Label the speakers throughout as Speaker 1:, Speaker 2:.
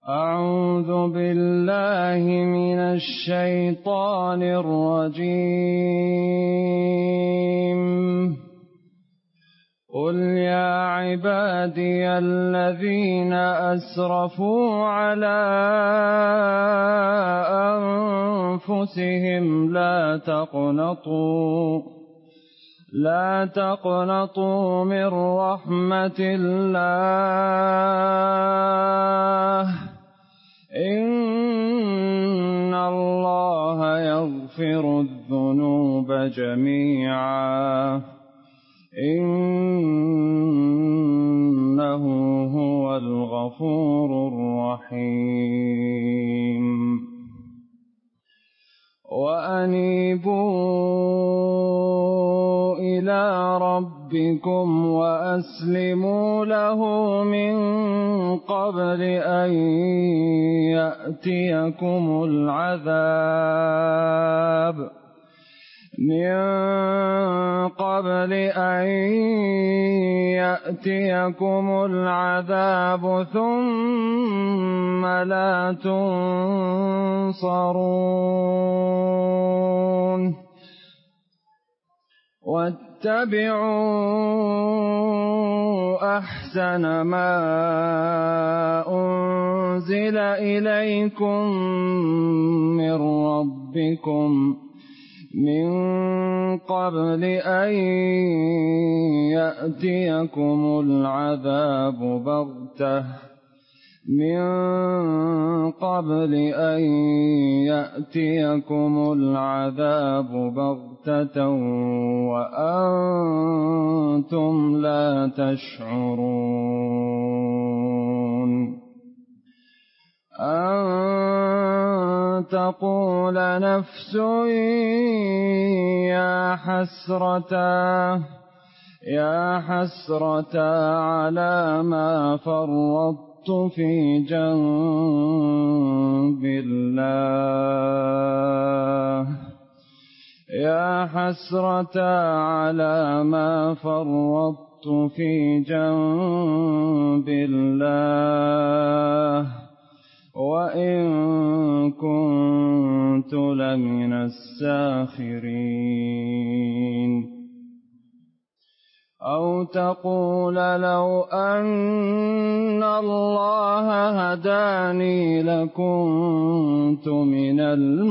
Speaker 1: أعوذ بالله من الشيطان الرجيم. قل يا عبادي الذين أسرفوا على أنفسهم لا تقنطوا من رحمة الله، إن الله يغفر الذنوب جميعا، إنه هو الغفور الرحيم. وأنيبوا إلى ربكم وأسلموا له من قبل أن يأتيكم العذاب ثم لا تنصرون. واتبعوا أحسن ما أنزل إليكم من ربكم من قبل أن يأتيكم العذاب بغتة وأنتم لا تشعرون. أن تقول نفس يا حسرة على ما فرطت في جنب الله، يا حسرة على ما فرطت في جنب الله، وإن كنت لمن الساخرين. أو تقول لو أن الله هداني لكنت من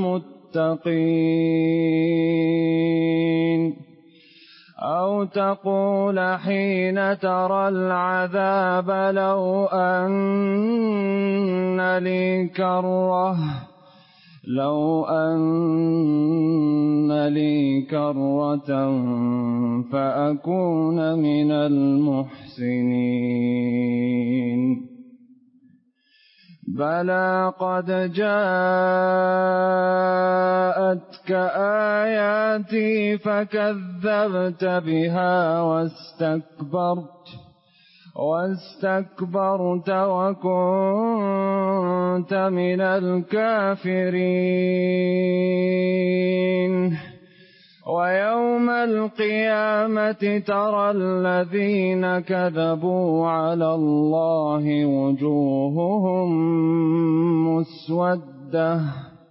Speaker 1: المتقين. أو تقول حين ترى العذاب لو أن لي كرة فأكون من المحسنين. بلى قد جاءتك آياتي فكذبت بها واستكبرت وكنت من الكافرين. ويوم القيامة ترى الذين كذبوا على الله وجوههم مسودة.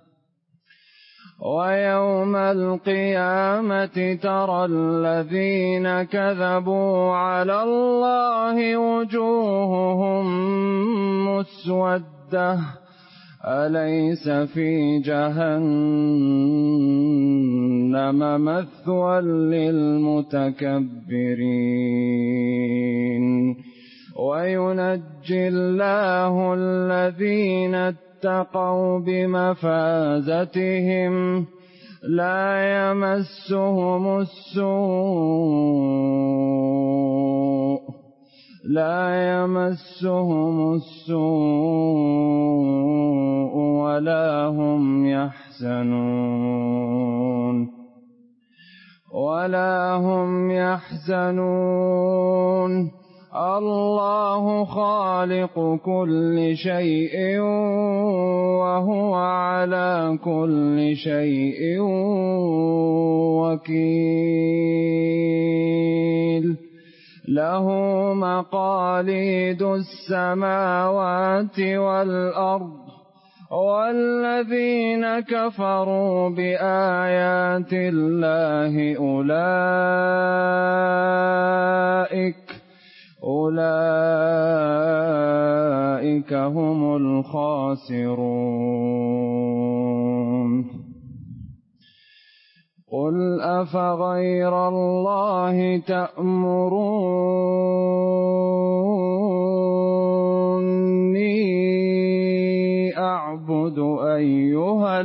Speaker 1: ويوم القيامة ترى الذين كذبوا على الله وجوههم مسودة. أليس في جهنم مثوى للمتكبرين. وينجي الله الذين اتقوا بمفازتهم لا يمسهم السوء ولا هم يحزنون. الله خالق كل شيء وهو على كل شيء وكيل. له مقاليد السماوات والأرض والذين كفروا بآيات الله أولئك هم الخاسرون. قل أفغير الله تأمروني أعبد أيها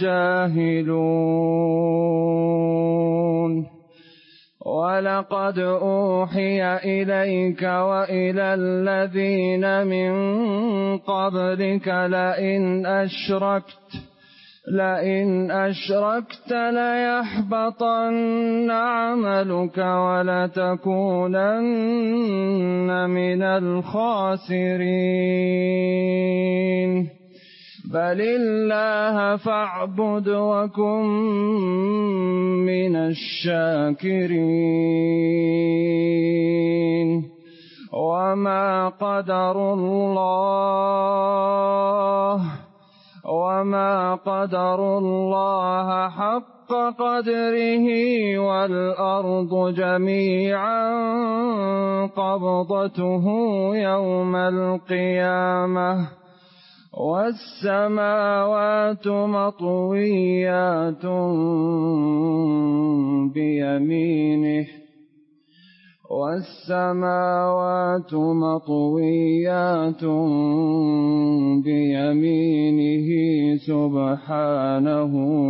Speaker 1: الجاهلون؟ ولقد أوحي إليك وإلى الذين من قبلك لئن أشركت ليحبطن عملك ولتكونن من الخاسرين. بل الله فاعبد وكن من الشاكرين. وما قدروا الله حق قدره والأرض جميعا قبضته يوم القيامة والسماوات مطويات بيمينه سبحانه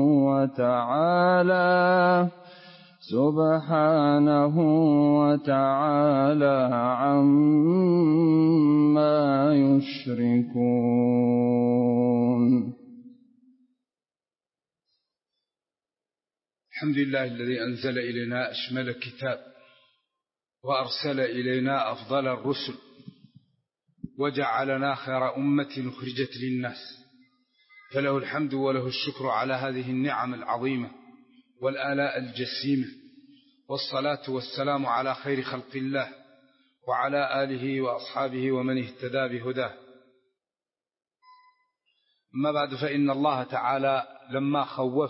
Speaker 1: وتعالى عما يشركون.
Speaker 2: الحمد لله الذي أنزل إلينا أشمل الكتاب وأرسل إلينا أفضل الرسل وجعلنا خير أمة أخرجت للناس، فله الحمد وله الشكر على هذه النعم العظيمة والآلاء الجسيمة، والصلاة والسلام على خير خلق الله وعلى آله وأصحابه ومن اهتدى بهداه. أما بعد، فإن الله تعالى لما خوف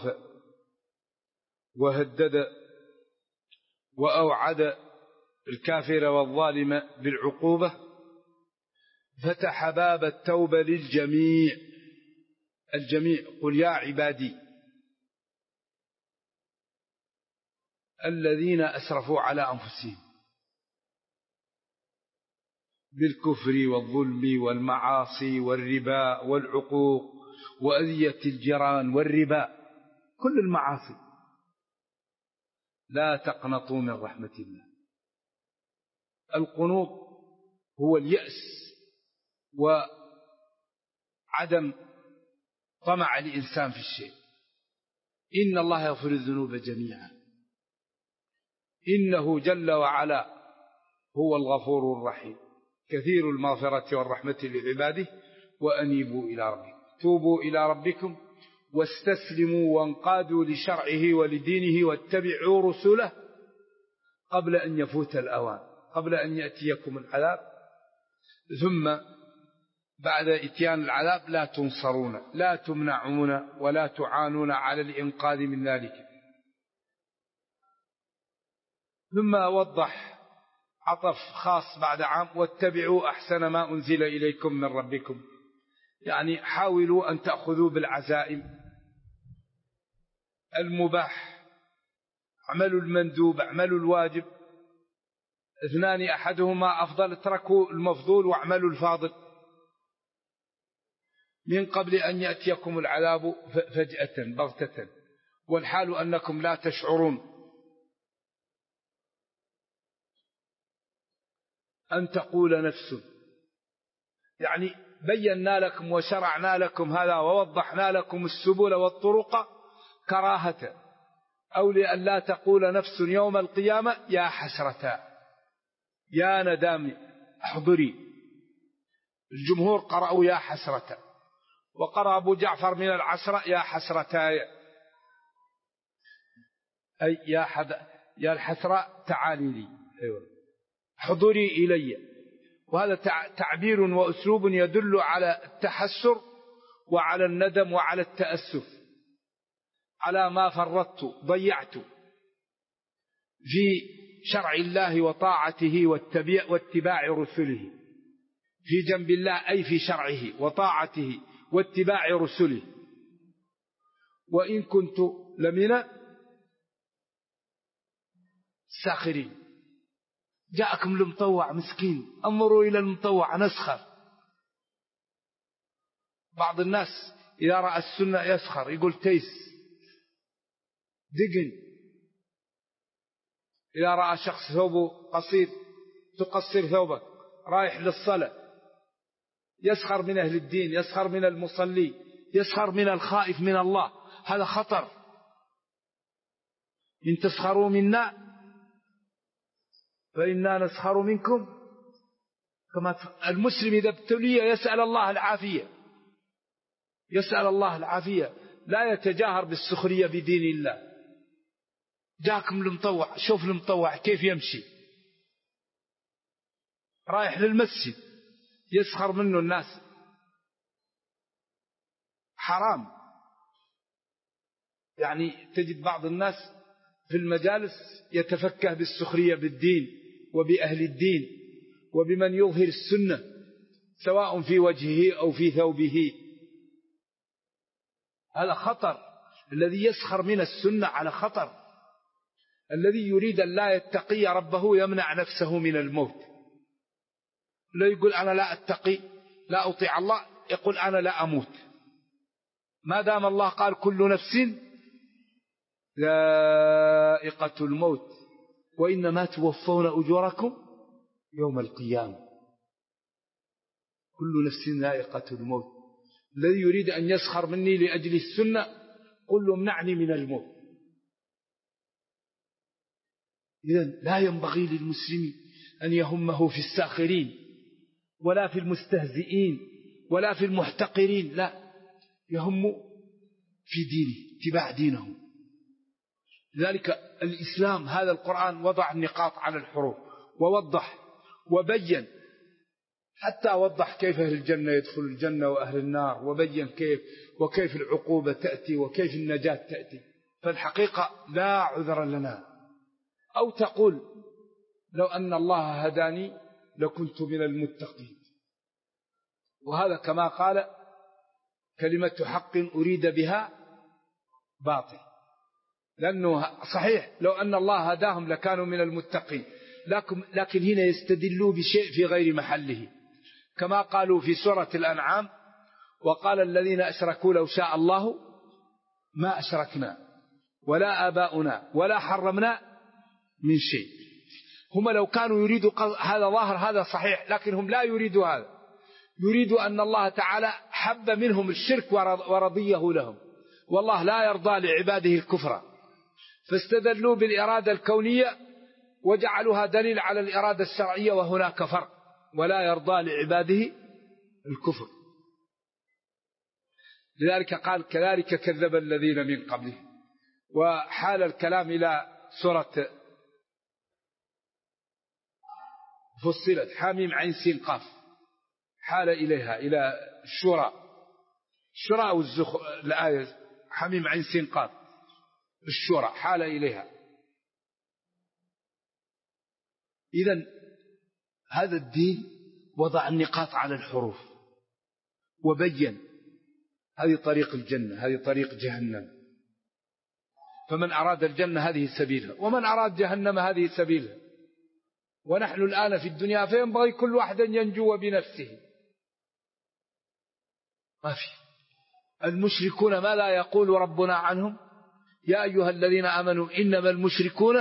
Speaker 2: وهدد وأوعد الكافر والظالم بالعقوبة فتح باب التوبة للجميع. قل يا عبادي الذين أسرفوا على أنفسهم بالكفر والظلم والمعاصي والربا والعقوق وأذية الجيران والربا، كل المعاصي، لا تقنطوا من رحمة الله. القنوط هو اليأس وعدم طمع الإنسان في الشيء. إن الله يغفر الذنوب جميعا، إنه جل وعلا هو الغفور الرحيم كثير المغفرة والرحمة لعباده. وأنيبوا إلى ربكم، توبوا إلى ربكم واستسلموا وانقادوا لشرعه ولدينه واتبعوا رسله قبل أن يفوت الأوان، قبل أن يأتيكم العذاب. ثم بعد إتيان العذاب لا تنصرون، لا تمنعون ولا تعانون على الإنقاذ من ذلك. ثم وضح عطف خاص بعد عام: واتبعوا أحسن ما أنزل إليكم من ربكم، يعني حاولوا أن تأخذوا بالعزائم، المباح، اعملوا المندوب، اعملوا الواجب، اثنان أحدهما أفضل، اتركوا المفضول واعملوا الفاضل من قبل أن يأتيكم العذاب فجأة بغتة والحال أنكم لا تشعرون. أن تقول نفس، يعني بينا لكم وشرعنا لكم هذا ووضحنا لكم السبل والطرق كراهة، أو لأن لا تقول نفس يوم القيامة يا حسرة يا ندامي احضري. الجمهور قرأوا يا حسرة، وقرأ أبو جعفر من العشرة يا حسرتاي، أي يا الحسرة تعالي لي. أيوة. حضوري إلي. وهذا تعبير وأسلوب يدل على التحسر وعلى الندم وعلى التأسف على ما فرطت ضيعت في شرع الله وطاعته واتباع رسله، في جنب الله أي في شرعه وطاعته واتباع رسله. وإن كنت لمن الساخرين. جاءكم المطوع مسكين، انظروا إلى المطوع نسخر. بعض الناس إذا رأى السنة يسخر، يقول تيس دقن. إذا رأى شخص ثوبه قصير تقصر ثوبك، رايح للصلاة، يسخر من أهل الدين، يسخر من المصلي، يسخر من الخائف من الله. هذا خطر. إن تسخروا منا فإنا نسخر منكم. كما المسلم إذا ابتلي يسأل الله العافية، يسأل الله العافية، لا يتجاهر بالسخرية بدين الله. جاكم المطوع، شوف المطوع كيف يمشي رايح للمسجد، يسخر منه الناس. حرام. يعني تجد بعض الناس في المجالس يتفكه بالسخرية بالدين وبأهل الدين وبمن يظهر السنة سواء في وجهه أو في ثوبه. هذا خطر. الذي يسخر من السنة على خطر. الذي يريد أن لا يتقي ربه يمنع نفسه من الموت. لا يقول أنا لا أتقي لا أطيع الله، يقول أنا لا أموت. ما دام الله قال كل نفس ذائقة الموت وإنما توفون أجوركم يوم القيامة. كل نفس ذائقة الموت. الذي يريد أن يسخر مني لأجل السنة قل له امنعني من الموت. إذن لا ينبغي للمسلم أن يهمه في الساخرين ولا في المستهزئين ولا في المحتقرين، لا، يهم في دينه، اتباع دينه. لذلك الإسلام هذا القرآن وضع النقاط على الحروف ووضح وبين، حتى وضح كيف أهل الجنة يدخل الجنة وأهل النار، وبين كيف العقوبة تأتي وكيف النجاة تأتي. فالحقيقة لا عذر لنا. أو تقول لو أن الله هداني لكنت من المتقين. وهذا كما قال كلمة حق أريد بها باطل. لأنه صحيح لو أن الله هداهم لكانوا من المتقين، لكن هنا يستدلوا بشيء في غير محله، كما قالوا في سورة الأنعام وقال الذين أشركوا لو شاء الله ما أشركنا ولا آباؤنا ولا حرمنا من شيء. هم لو كانوا يريدوا هذا ظاهر هذا صحيح، لكن هم لا يريدوا هذا. يريدوا أن الله تعالى حب منهم الشرك ورضيه لهم، والله لا يرضى لعباده الكفر، فاستدلوا بالإرادة الكونية وجعلوها دليل على الإرادة الشرعية، وهناك فرق. ولا يرضى لعباده الكفر. لذلك قال كذلك كذب الذين من قبلهم. وحال الكلام إلى سورة فصلت حاميم عين سين قاف، حال إليها إلى الشورى الآية حميم عين سين قاف الشورى حال إليها. إذن هذا الدين وضع النقاط على الحروف وبين هذه طريق الجنة، هذه طريق جهنم. فمن أراد الجنة هذه سبيلها، ومن أراد جهنم هذه سبيلها. ونحن الآن في الدنيا فينبغي كل واحد ينجو بنفسه. ما في. المشركون ما لا يقول ربنا عنهم يا أيها الذين آمنوا إنما المشركون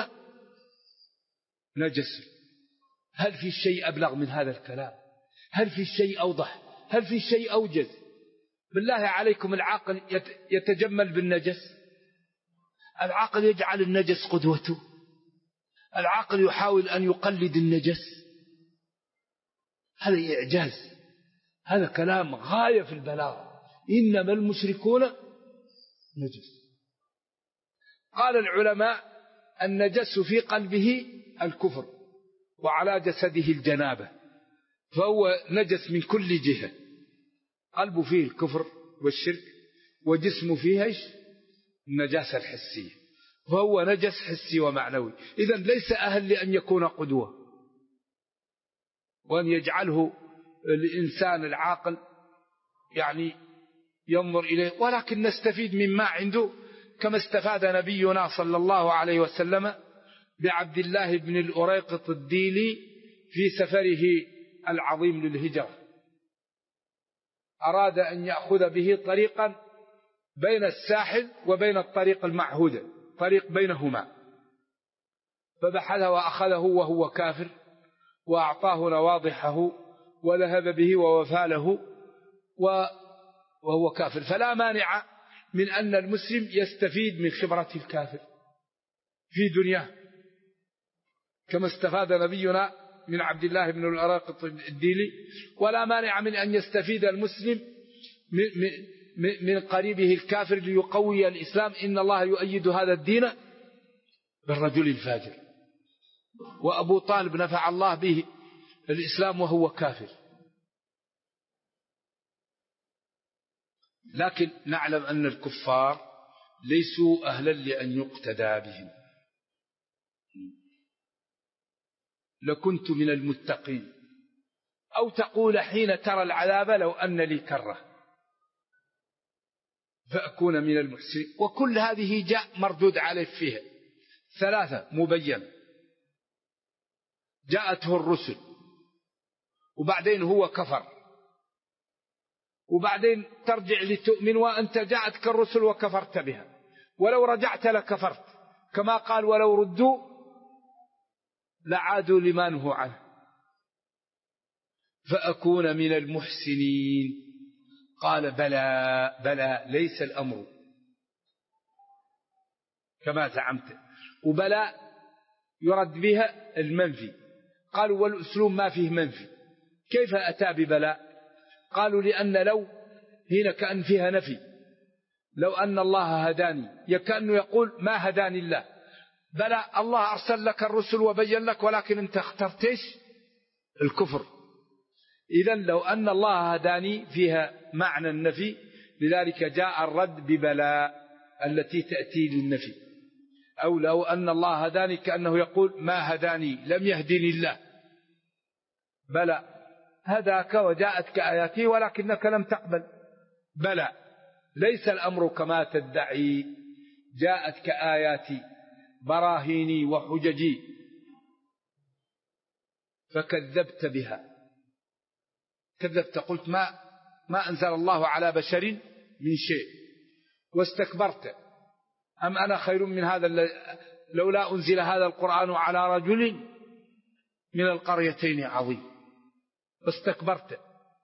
Speaker 2: نجس. هل في شيء أبلغ من هذا الكلام؟ هل في شيء أوضح؟ هل في شيء أوجز؟ بالله عليكم العاقل يتجمل بالنجس؟ العاقل يجعل النجس قدوته؟ العاقل يحاول أن يقلد النجس؟ هذا إعجاز، هذا كلام غاية في البلاغة. إنما المشركون نجس. قال العلماء النجس في قلبه الكفر، وعلى جسده الجنابة، فهو نجس من كل جهة، قلبه فيه الكفر والشرك، وجسمه فيه إيش؟ النجاسة الحسية، فهو نجس حسي ومعنوي. إذن ليس أهل لأن يكون قدوة وأن يجعله الإنسان العاقل يعني ينظر إليه، ولكن نستفيد مما عنده، كما استفاد نبينا صلى الله عليه وسلم بعبد الله بن الأريقط الديلي في سفره العظيم للهجرة. أراد أن يأخذ به طريقا بين الساحل وبين الطريق المعهودة، طريق بينهما، فبحثه وأخذه وهو كافر، وأعطاه نواضحه وذهب به ووفاله وهو كافر. فلا مانع من أن المسلم يستفيد من خبرة الكافر في دنياه، كما استفاد نبينا من عبد الله بن الأريقط الديلي، ولا مانع من أن يستفيد المسلم من قريبه الكافر ليقوي الإسلام. إن الله يؤيد هذا الدين بالرجل الفاجر، وأبو طالب نفع الله به الإسلام وهو كافر. لكن نعلم أن الكفار ليسوا أهلا لأن يقتدى بهم. لكنت من المتقين، أو تقول حين ترى العذاب لو أن لي كرة فأكون من المحسنين. وكل هذه جاء مردود عليه فيها ثلاثة مبين: جاءته الرسل، وبعدين هو كفر، وبعدين ترجع لتؤمن وأنت جاءتك الرسل وكفرت بها، ولو رجعت لكفرت، كما قال: ولو ردوا لعادوا لما نهوا عنه فأكون من المحسنين. قال: بلى بلى، ليس الأمر كما زعمت. وبلى يرد بها المنفي. قالوا: والأسلوب ما فيه منفي، كيف أتى ببلى؟ قالوا: لأن لو هنا كأن فيها نفي، لو أن الله هداني، يكأنه يقول ما هداني الله. بلى، الله أرسل لك الرسل وبين لك، ولكن أنت اخترتش الكفر. إذن لو أن الله هداني فيها معنى النفي، لذلك جاء الرد ببلى التي تأتي للنفي. أو لو أن الله هداني كأنه يقول ما هداني، لم يهدني الله. بلى، هداك وجاءتك آياتي ولكنك لم تقبل. بلى، ليس الأمر كما تدعي، جاءتك آياتي براهيني وحججي فكذبت بها. كذبت، قلت ما أنزل الله على بشر من شيء، واستكبرت. أم أنا خير من هذا لولا أنزل هذا القرآن على رجل من القريتين عظيم. واستكبرت،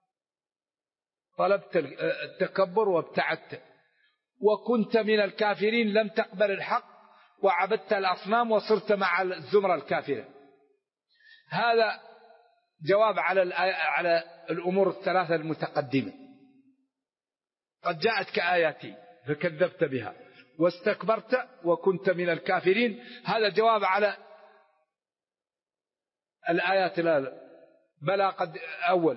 Speaker 2: طلبت التكبر وابتعدت، وكنت من الكافرين، لم تقبل الحق وعبدت الأصنام وصرت مع الزمرة الكافرة. هذا جواب على الأمور الثلاثة المتقدمة. قد جاءتك آياتي فكذبت بها، واستكبرت، وكنت من الكافرين. هذا جواب على الآيات الآن. بلى، قد أول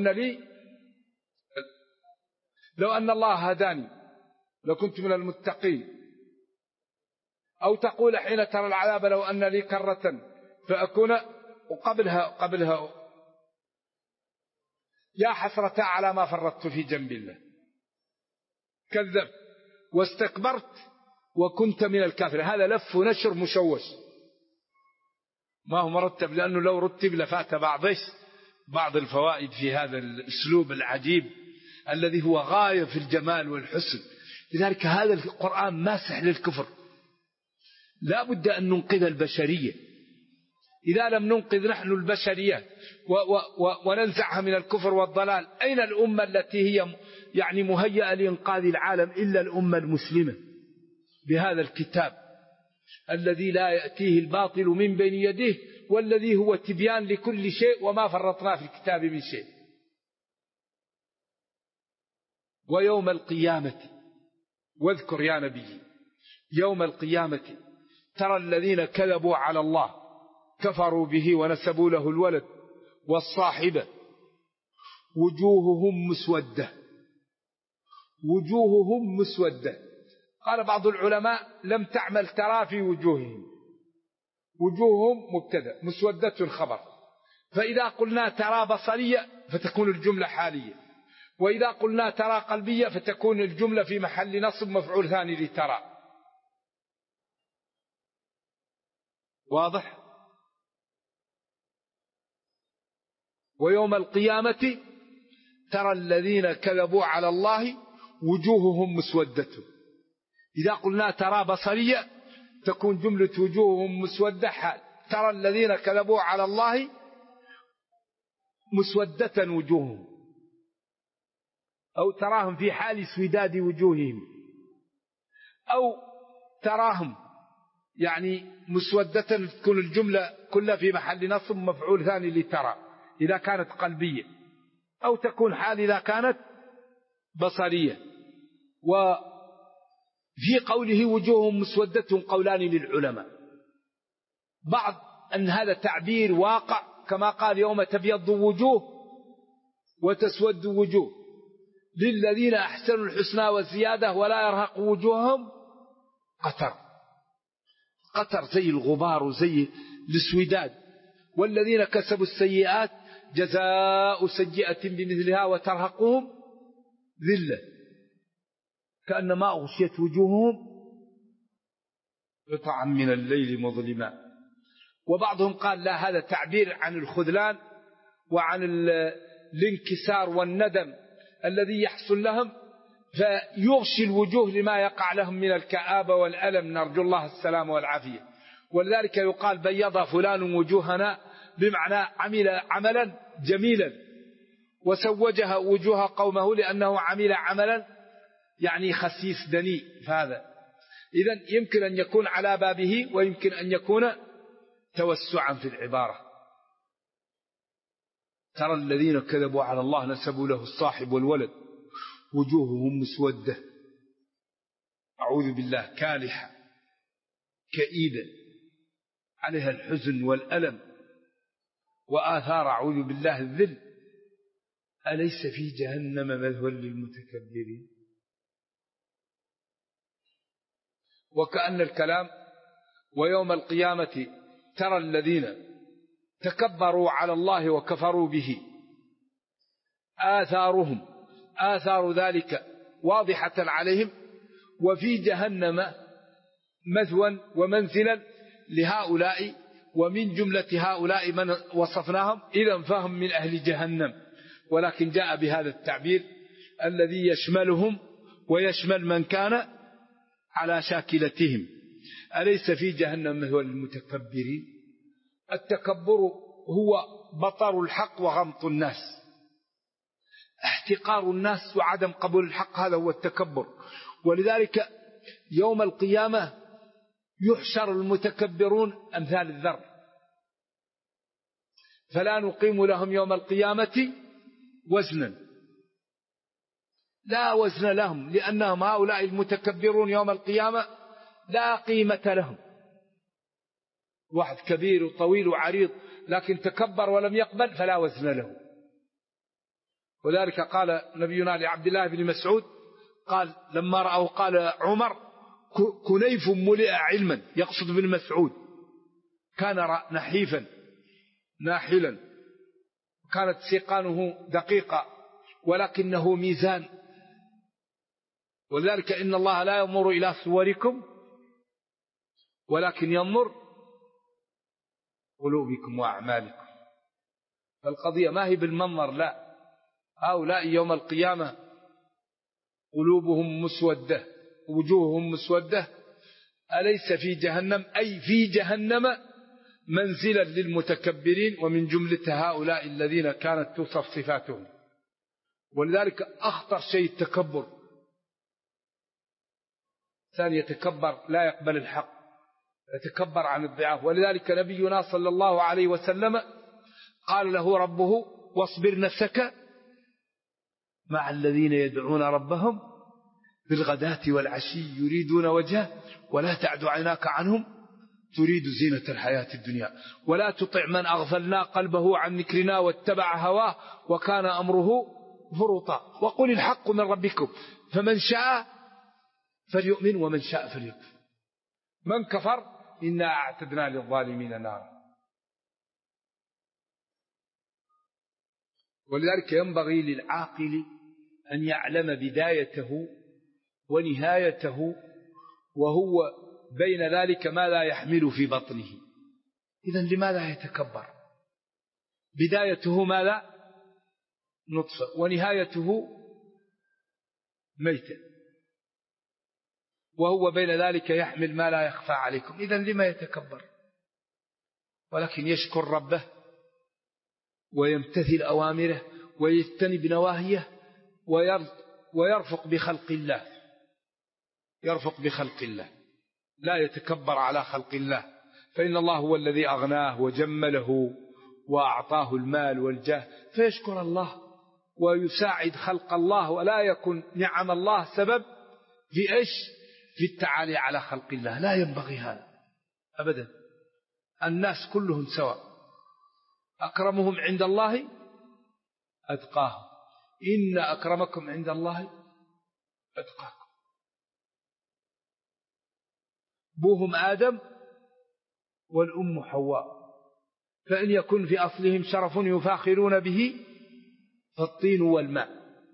Speaker 2: لو أن الله هداني لكنت من المتقين. أو تقول حين ترى العذاب لو أن لي كرة فأكون. وقبلها يا حسرة على ما فرطت في جنب الله. كذبت واستكبرت وكنت من الكافر. هذا لف ونشر مشوش، ما هو مرتب، لأنه لو رتب لفات بعض الفوائد في هذا الأسلوب العجيب الذي هو غاية في الجمال والحسن. لذلك هذا القرآن ماسح للكفر. لا بد أن ننقذ البشرية. إذا لم ننقذ نحن البشرية وننزعها من الكفر والضلال، أين الأمة التي هي يعني مهيئة لإنقاذ العالم إلا الأمة المسلمة بهذا الكتاب الذي لا يأتيه الباطل من بين يديه، والذي هو تبيان لكل شيء، وما فرطنا في الكتاب من شيء. ويوم القيامة، واذكر يا نبي، يوم القيامة ترى الذين كذبوا على الله كفروا به ونسبوا له الولد والصاحبة وجوههم مسودة. وجوههم مسودة. قال بعض العلماء لم تعمل ترى في وجوههم. وجوههم مبتدأ، مسودة خبر، فإذا قلنا ترى بصرية فتكون الجملة حالية، وإذا قلنا ترى قلبية فتكون الجملة في محل نصب مفعول ثاني لترى. واضح؟ ويوم القيامة ترى الذين كذبوا على الله وجوههم مسودة. إذا قلنا ترى بصرية تكون جملة وجوههم مسودة حال، ترى الذين كذبوا على الله مسودة وجوههم، أو تراهم في حال سوداد وجوههم، أو تراهم يعني مسودة تكون الجملة كلها في محل نصب مفعول ثاني لترى إذا كانت قلبية، أو تكون حال إذا كانت بصرية. وفي قوله وجوههم مسودة قولان للعلماء، بعض أن هذا تعبير واقع كما قال يوم تبيض وجوه وتسود وجوه للذين أحسنوا الحسنى والزيادة ولا يرهق وجوههم قتر. قتر زي الغبار وزي الاسوداد. والذين كسبوا السيئات جزاء سيئة بمثلها وترهقهم ذلة كأنما أغشيت وجوههم قطعا من الليل مظلما. وبعضهم قال لا، هذا تعبير عن الخذلان وعن الانكسار والندم الذي يحصل لهم، فيغشي الوجوه لما يقع لهم من الكآبة والألم، نرجو الله السلام والعافية. ولذلك يقال بيض فلان وجوهنا، بمعنى عمل عملا جميلا وسوجها وجوه قومه لأنه عمل عملا يعني خسيس دنيء. فهذا إذن يمكن أن يكون على بابه، ويمكن أن يكون توسعا في العبارة. ترى الذين كذبوا على الله نسبوا له الصاحب والولد وجوههم مسودة، أعوذ بالله، كالحة كئيبة عليها الحزن والألم وآثار، أعوذ بالله، الذل. أليس في جهنم مثوى للمتكبرين؟ وكأن الكلام ويوم القيامة ترى الذين تكبروا على الله وكفروا به آثارهم، آثار ذلك واضحة عليهم، وفي جهنم مثوى ومنزلا لهؤلاء، ومن جملة هؤلاء من وصفناهم، إذا فهم من أهل جهنم، ولكن جاء بهذا التعبير الذي يشملهم ويشمل من كان على شاكلتهم. أليس في جهنم مثوى للمتكبرين؟ التكبر هو بطر الحق وغمط الناس، احتقار الناس وعدم قبول الحق، هذا هو التكبر. ولذلك يوم القيامة يحشر المتكبرون أمثال الذر، فلا نقيم لهم يوم القيامة وزنا، لا وزن لهم، لأنهم هؤلاء المتكبرون يوم القيامة لا قيمة لهم. واحد كبير وطويل وعريض لكن تكبر ولم يقبل فلا وزن له. وذلك قال نبينا لعبد الله بن مسعود، قال لما رأوا قال عمر كنيف ملئ علما، يقصد بن مسعود، كان نحيفا ناحلا، كانت سيقانه دقيقة ولكنه ميزان. ولذلك إن الله لا ينظر إلى صوركم ولكن ينظر قلوبكم وأعمالكم. فالقضية ما هي بالمنظر، لا، هؤلاء يوم القيامة قلوبهم مسودة وجوههم مسودة. أليس في جهنم، أي في جهنم منزلا للمتكبرين، ومن جملة هؤلاء الذين كانت توصف صفاتهم. ولذلك أخطر شيء التكبر، ثاني يتكبر لا يقبل الحق، يتكبر عن الضعاف. ولذلك نبينا صلى الله عليه وسلم قال له ربه واصبر نفسك مع الذين يدعون ربهم بالغداة والعشي يريدون وجهه ولا تعد عيناك عنهم تريد زينة الحياة الدنيا. ولا تطع من أغفلنا قلبه عن ذكرنا واتبع هواه وكان أمره فرطا. وقل الحق من ربكم فمن شاء فليؤمن ومن شاء فليكفر. من كفر إنا أعتدنا للظالمين نارا. ولذلك ينبغي للعاقل أن يعلم بدايته ونهايته، وهو بين ذلك ما لا يحمل في بطنه. إذن لماذا يتكبر؟ بدايته ماذا؟ نطفة، ونهايته ميتة، وهو بين ذلك يحمل ما لا يخفى عليكم. إذن لما يتكبر؟ ولكن يشكر ربه ويمتثل أوامره ويجتنب نواهيه ويرفق بخلق الله، يرفق بخلق الله، لا يتكبر على خلق الله، فإن الله هو الذي أغناه وجمله وأعطاه المال والجاه، فيشكر الله ويساعد خلق الله، ولا يكن نعم الله سبب في إيش؟ في التعالي على خلق الله. لا ينبغي هذا أبدا. الناس كلهم سواء، أكرمهم عند الله أتقاهم، إن أكرمكم عند الله أتقاكم. أبوهم آدم والأم حواء، فإن يكن في أصلهم شرف يفاخرون به فالطين والماء.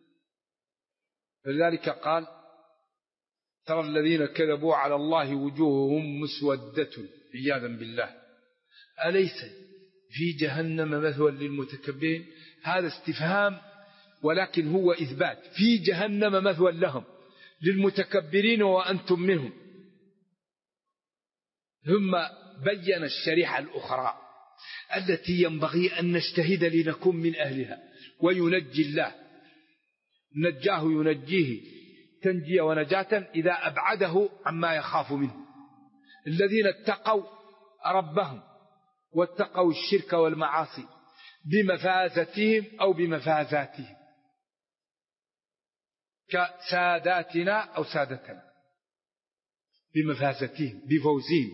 Speaker 2: فلذلك قال ترى الذين كذبوا على الله وجوههم مسودة عياذا بالله أليس في جهنم مثوى للمتكبرين. هذا استفهام ولكن هو إثبات، في جهنم مثوى لهم للمتكبرين وأنتم منهم. ثم بين الشريحة الأخرى التي ينبغي أن نجتهد لنكون من أهلها، وينجي الله، نجاه ينجيه تنجية ونجاة إذا أبعده عما يخاف منه. الذين اتقوا ربهم واتقوا الشرك والمعاصي بمفازتهم أو بمفازاتهم، كساداتنا أو سادتنا، بمفازتهم بفوزهم.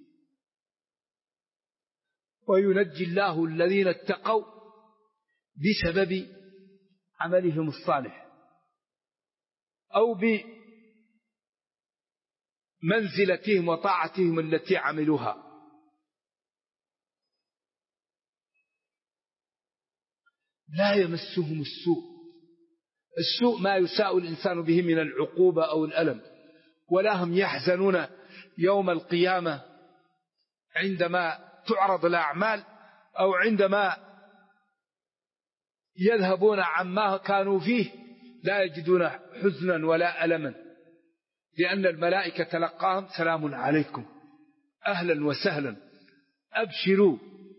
Speaker 2: وينجي الله الذين اتقوا بسبب عملهم الصالح أو بمنزلتهم وطاعتهم التي عملوها. لا يمسهم السوء ما يساء الإنسان به من العقوبة أو الألم، ولا هم يحزنون يوم القيامة عندما تعرض الأعمال أو عندما يذهبون عما كانوا فيه، لا يجدون حزنا ولا ألما، لأن الملائكة تلقاهم سلام عليكم أهلا وسهلا أبشروا.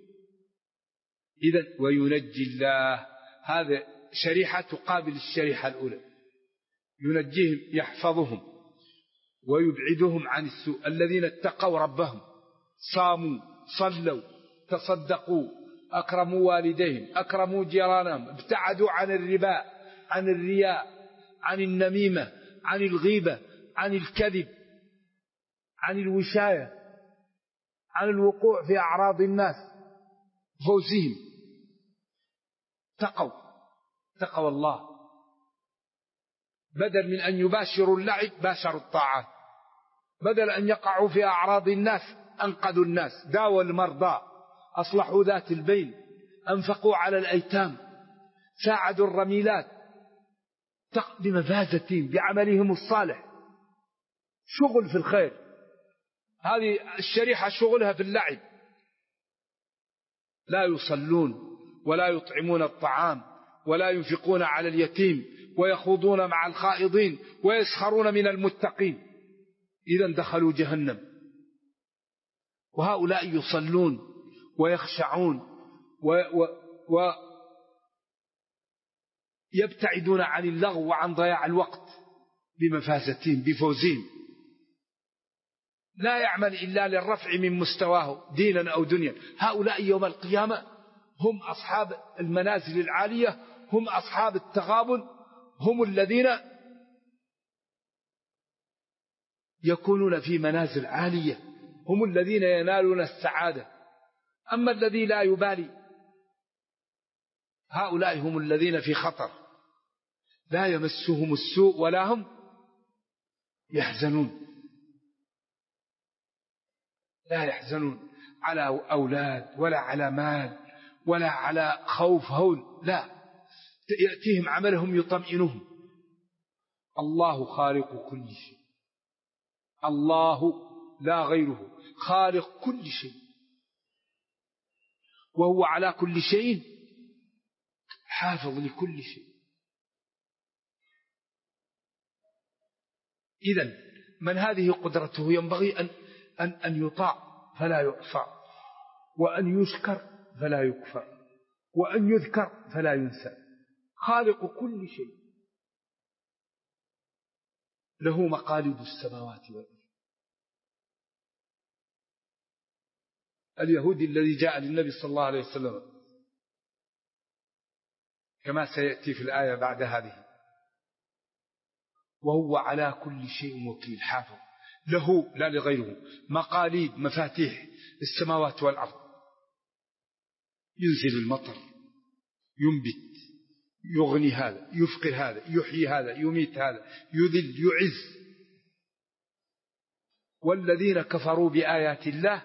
Speaker 2: إذن وينجي الله، هذا شريحة تقابل الشريحة الأولى، ينجيهم يحفظهم ويبعدهم عن السوء. الذين اتقوا ربهم صاموا صلوا تصدقوا أكرموا والديهم أكرموا جيرانهم، ابتعدوا عن الربا عن الرياء عن النميمة عن الغيبة عن الكذب عن الوشاية عن الوقوع في أعراض الناس، فوزهم تقوا الله، بدل من أن يباشروا اللعب باشروا الطاعات، بدل أن يقعوا في أعراض الناس أنقذوا الناس، داووا المرضى، أصلحوا ذات البين، أنفقوا على الأيتام، ساعدوا الرميلات، بمفازتهم بعملهم الصالح، شغل في الخير. هذه الشريحة شغلها في اللعب، لا يصلون ولا يطعمون الطعام ولا ينفقون على اليتيم ويخوضون مع الخائضين ويسخرون من المتقين، إذن دخلوا جهنم. وهؤلاء يصلون ويخشعون ويبتعدون عن اللغو وعن ضياع الوقت بمفازتهم بفوزهم، لا يعمل إلا للرفع من مستواه دينا أو دنيا. هؤلاء يوم القيامة هم أصحاب المنازل العالية، هم أصحاب التغابن، هم الذين يكونون في منازل عالية هم الذين ينالون السعادة. أما الذي لا يبالي هؤلاء هم الذين في خطر، لا يمسهم السوء ولا هم يحزنون، لا يحزنون على أولاد ولا على مال ولا على خوف هول، لا، يأتيهم عملهم يطمئنهم. الله خالق كل شيء، الله لا غيره خالق كل شيء، وهو على كل شيء حافظ لكل شيء. إذن من هذه قدرته ينبغي أن يطاع فلا يعصى، وأن يشكر فلا يكفر، وأن يذكر فلا ينسى. خالق كل شيء، له مقاليد السماوات والأرض. اليهودي الذي جاء للنبي صلى الله عليه وسلم كما سيأتي في الآية بعد هذه، وهو على كل شيء وكيل حافظ، له لا لغيره مقاليد مفاتيح السماوات والأرض. ينزل المطر، ينبت، يغني هذا، يفقر هذا، يحيي هذا، يميت هذا، يذل، يعز. والذين كفروا بآيات الله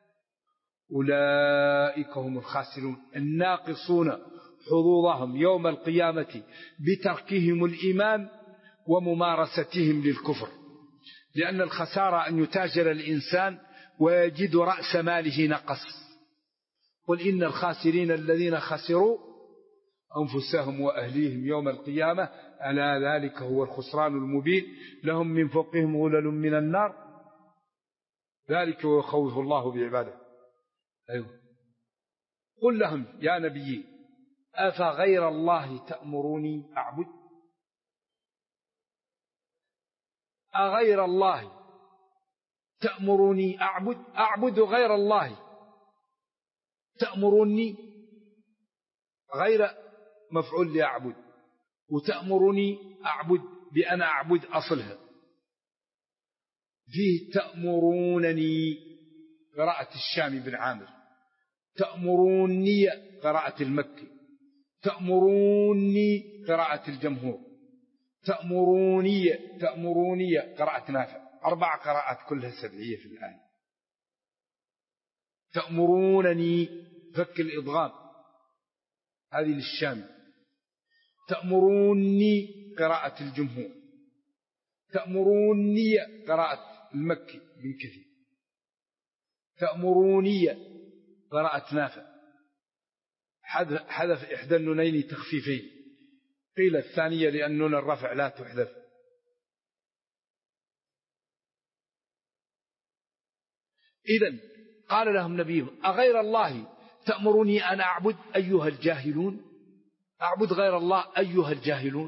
Speaker 2: أولئك هم الخاسرون الناقصون حظوظهم يوم القيامة بتركهم الإيمان وممارستهم للكفر. لأن الخسارة أن يتاجر الإنسان ويجد رأس ماله نقص. قل إن الخاسرين الذين خسروا أنفسهم وأهليهم يوم القيامة ألا ذلك هو الخسران المبين. لهم من فوقهم غلل من النار ذلك ويخوف الله بعباده. أيوه. قل لهم يا نبي أفغير الله تأمروني أعبد؟ أغير الله تأمروني أعبد؟ أعبد غير الله تأمروني، غير مفعول لأعبد، وتأمرني أعبد بأن أعبد أصلها. فيه تأمرونني قراءة الشام بن عامر، تأمروني قراءة المكي، تأمروني قراءة الجمهور، تأمروني قراءة نافع. 4 قراءات كلها سبعية في الآية. تأمرونني فك الإضغام هذه للشام، تأمروني قراءة الجمهور، تأمروني قراءة المكي بن كثير، تأمروني قراءة نافع. حذف إحدى النونين تخفيفين، قيل الثانية لأن نون الرفع لا تحذف. إذن قال لهم نبيهم أغير الله تأمروني أن أعبد أيها الجاهلون؟ أعبد غير الله أيها الجاهلون؟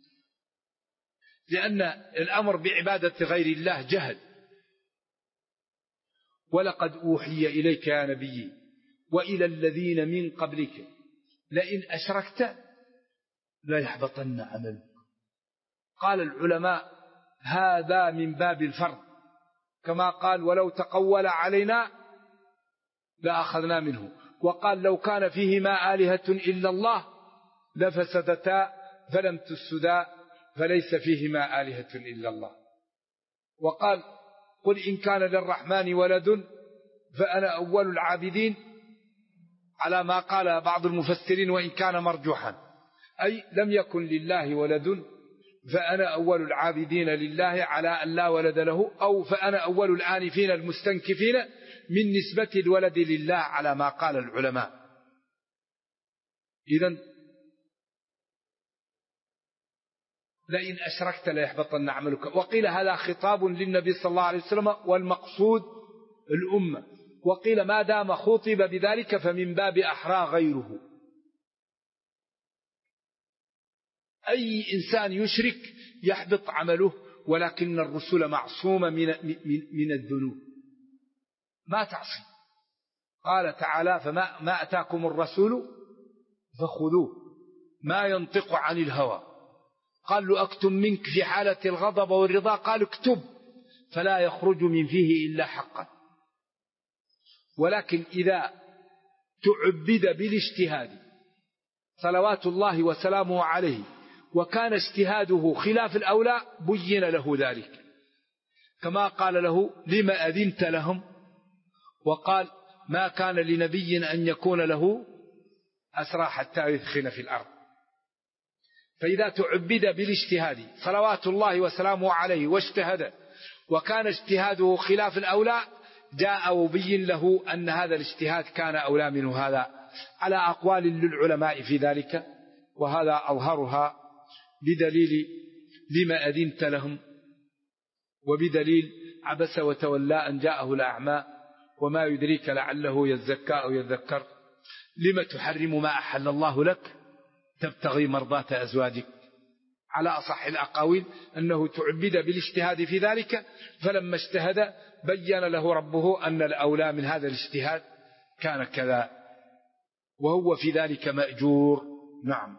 Speaker 2: لأن الأمر بعبادة غير الله جهل. ولقد أوحي إليك يا نبي وإلى الذين من قبلك لئن أشركت لا يحبطن عملك. قال العلماء هذا من باب الفرض، كما قال ولو تقول علينا لأخذنا منه، وقال لو كان فيهما آلهة إلا الله لفسدتا فلم تفسدا فليس فيهما آلهة إلا الله. وقال قل إن كان للرحمن ولد فأنا أول العابدين، على ما قال بعض المفسرين وإن كان مرجوحا، أي لم يكن لله ولد فأنا أول العابدين لله على أن لا ولد له، أو فأنا أول الآنفين المستنكفين من نسبة الولد لله على ما قال العلماء. إذن لئن أشركت ليحبطن عملك. وقيل هذا خطاب للنبي صلى الله عليه وسلم والمقصود الأمة، وقيل ما دام خطب بذلك فمن باب أحرى غيره. أي إنسان يشرك يحبط عمله، ولكن الرسل معصومة من الذنوب ما تعصي. قال تعالى فما أتاكم الرسول فخذوه ما ينطق عن الهوى. قال له أكتم منك في حالة الغضب والرضا، قال اكتب فلا يخرج من فيه إلا حقا. ولكن إذا تعبد بالاجتهاد صلوات الله وسلامه عليه وكان اجتهاده خلاف الأولى بين له ذلك، كما قال له لم أذنت لهم، وقال ما كان لنبي أن يكون له أسرى حتى يثخن في الأرض. فإذا تعبد بالاجتهاد صلوات الله وسلامه عليه واجتهد وكان اجتهاده خلاف الأولى جاء وبين له أن هذا الاجتهاد كان أولى منه هذا، على أقوال للعلماء في ذلك، وهذا أظهرها بدليل لما أذنت لهم، وبدليل عبس وتولى أن جاءه الأعمى وما يدريك لعله يزكى أو يذكر، لما تحرم ما أحل الله لك تبتغي مرضات أزواجك. على أصح الأقاويل أنه تعبد بالاجتهاد في ذلك، فلما اجتهد بين له ربه أن الأولى من هذا الاجتهاد كان كذا، وهو في ذلك مأجور. نعم.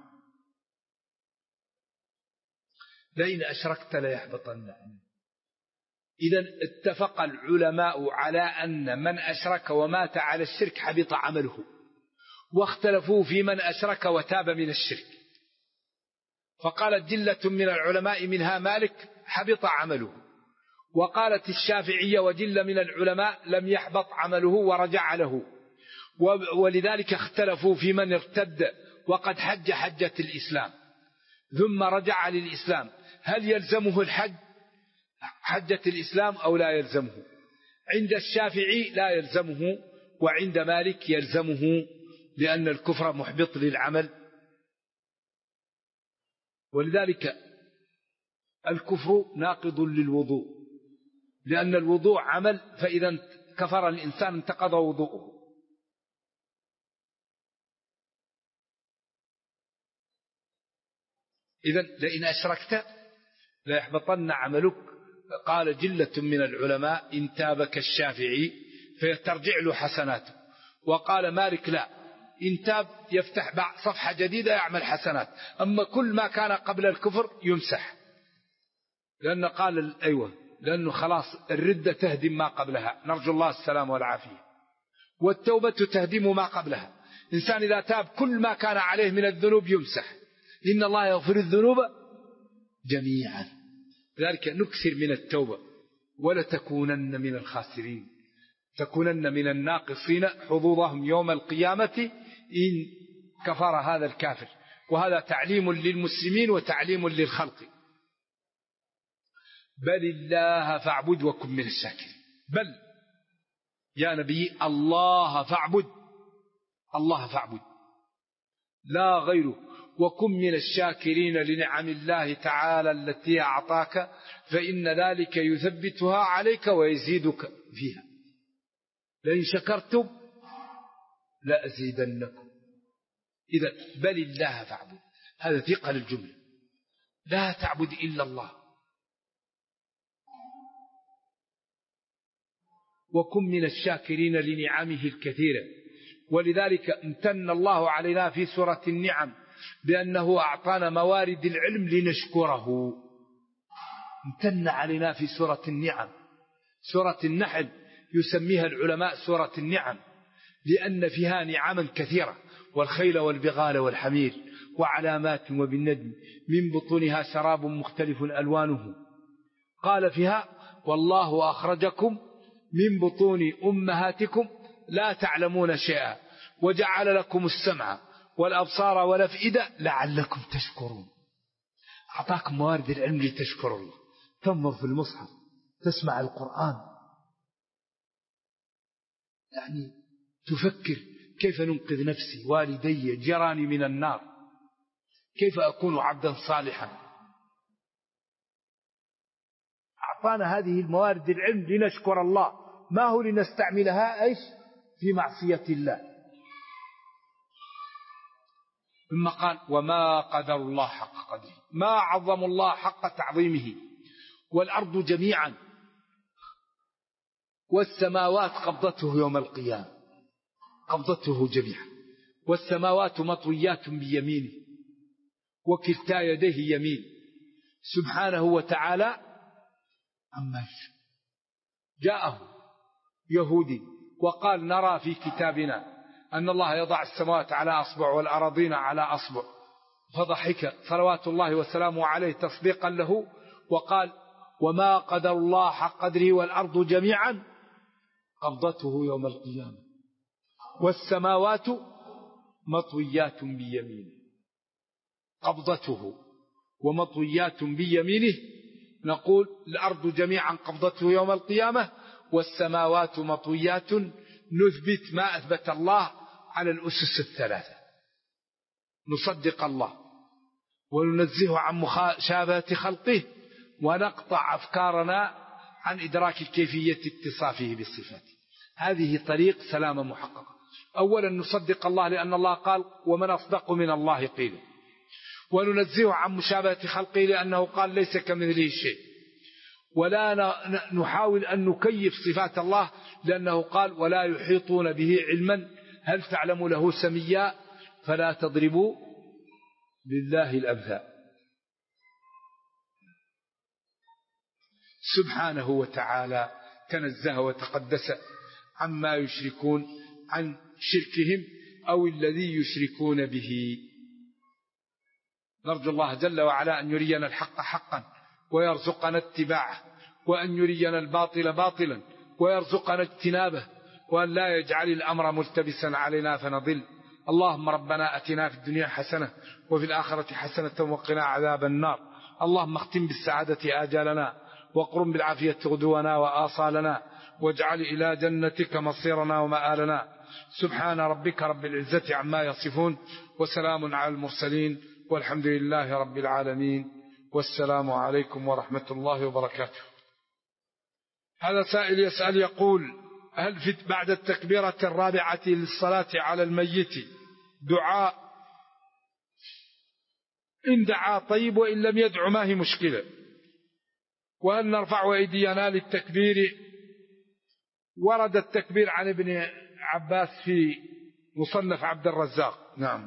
Speaker 2: لئن أشركت ليحبطن. إذن اتفق العلماء على أن من أشرك ومات على الشرك حبط عمله، واختلفوا في من أشرك وتاب من الشرك، فقالت جلة من العلماء منها مالك حبط عمله، وقالت الشافعية وجلة من العلماء لم يحبط عمله ورجع له. ولذلك اختلفوا في من ارتد وقد حج حجة الإسلام ثم رجع للإسلام، هل يلزمه الحج حجة الإسلام أو لا يلزمه؟ عند الشافعي لا يلزمه، وعند مالك يلزمه، لأن الكفر محبط للعمل. ولذلك الكفر ناقض للوضوء، لأن الوضوء عمل، فإذا كفر الإنسان انتقض وضوءه. إذن لئن أشركت ليحبطن عملك. قال جلة من العلماء إن تابك الشافعي فيترجع له حسناته، وقال مالك لا، إن تاب يفتح صفحة جديدة يعمل حسنات، أما كل ما كان قبل الكفر يمسح، لأنه قال أيوة، لأنه خلاص الردة تهدم ما قبلها، نرجو الله السلام والعافية، والتوبة تهدم ما قبلها. إنسان إذا تاب كل ما كان عليه من الذنوب يمسح، إن الله يغفر الذنوب جميعا. لذلك نكثر من التوبة، ولا تكونن من الخاسرين، تكونن من الناقصين حظوظهم يوم القيامة إن كفر هذا الكافر. وهذا تعليم للمسلمين وتعليم للخلق. بل الله فاعبد وكن من الشاكرين. بل يا نبي الله فاعبد، الله فاعبد لا غيره، وكن من الشاكرين لنعم الله تعالى التي أعطاك، فإن ذلك يثبتها عليك ويزيدك فيها. لئن شكرتم لأزيدنكم. إذا بل الله فاعبد، هذا ثقل الجملة، لا تعبد إلا الله. وكن من الشاكرين لنعمه الكثيرة. ولذلك امتن الله علينا في سورة النعم بأنه أعطانا موارد العلم لنشكره. امتن علينا في سورة النعم. سورة النحل يسميها العلماء سورة النعم، لأن فيها نعما كثيرة، والخيل والبغال والحمير وعلامات وبالنجم من بطونها شراب مختلف ألوانه. قال فيها والله أخرجكم من بطون أمهاتكم لا تعلمون شيئا وجعل لكم السمع والأبصار والأفئدة لعلكم تشكرون. أعطاكم موارد العلم لتشكروا الله. تنظر في المصحف، تسمع القرآن، يعني تفكر كيف ننقذ نفسي والدي جيراني من النار، كيف أكون عبدا صالحا. أعطانا هذه الموارد العلم لنشكر الله، ما هو لنستعملها إيش في معصية الله. ثم قال وما قدر الله حق قدره، ما عظم الله حق تعظيمه. والأرض جميعا والسماوات قبضته يوم القيامة، قبضته جميعا، والسماوات مطويات بيمينه وكلتا يديه يمين سبحانه وتعالى عما يشاء. جاءه يهودي وقال نرى في كتابنا أن الله يضع السماوات على أصبع والأراضين على أصبع، فضحك صلوات الله وسلامه عليه تصديقا له وقال وما قدر الله حق قدره والأرض جميعا قبضته يوم القيامة والسماوات مطويات بيمينه. قبضته ومطويات بيمينه، نقول الأرض جميعا قبضته يوم القيامة والسماوات مطويات، نثبت ما أثبت الله على الأسس الثلاثة، نصدق الله وننزه عن مشابهة خلقه ونقطع أفكارنا عن إدراك كيفية اتصافه بالصفات. هذه طريق سلامة محققة. أولا نصدق الله لأن الله قال ومن أصدق من الله قيلا، وننزه عن مشابهة خلقه لأنه قال ليس كمثله شيء، ولا نحاول أن نكيف صفات الله لأنه قال ولا يحيطون به علما هل تعلم له سميا فلا تضربوا لله الأمثال. سبحانه وتعالى تنزه وتقدس عما يشركون، عن شركهم أو الذي يشركون به. نرجو الله جل وعلا أن يرينا الحق حقا ويرزقنا اتباعه، وأن يرينا الباطل باطلا ويرزقنا اجتنابه، وأن لا يجعل الأمر ملتبسا علينا فنضل. اللهم ربنا أتنا في الدنيا حسنة وفي الآخرة حسنة وقنا عذاب النار. اللهم اختم بالسعادة آجالنا واقرم بالعافية غدونا وآصالنا، واجعل إلى جنتك مصيرنا ومآلنا. سبحان ربك رب العزة عما يصفون وسلام على المرسلين والحمد لله رب العالمين، والسلام عليكم ورحمة الله وبركاته. هذا سائل يسأل يقول هل في بعد التكبيرة الرابعة للصلاة على الميت دعاء؟ إن دعا طيب، وإن لم يدع ما هي مشكلة. وهل نرفع أيدينا للتكبير؟ ورد التكبير عن ابن عباس في مصنف عبد الرزاق، نعم،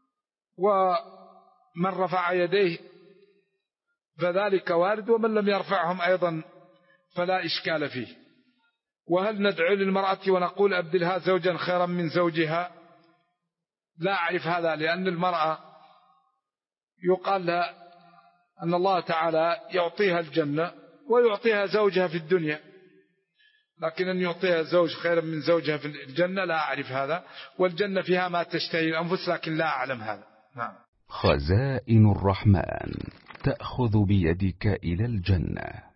Speaker 2: ومن رفع يديه فذلك وارد، ومن لم يرفعهم أيضا فلا إشكال فيه. وهل ندعو للمرأة ونقول أبدلها زوجا خيرا من زوجها؟ لا أعرف هذا، لأن المرأة يقال لها أن الله تعالى يعطيها الجنة ويعطيها زوجها في الدنيا، لكن أن يعطيها زوج خيرا من زوجها في الجنة لا أعرف هذا، والجنة فيها ما تشتهي الأنفس، لكن لا أعلم هذا. نعم.
Speaker 3: خزائن الرحمن تأخذ بيدك إلى الجنة.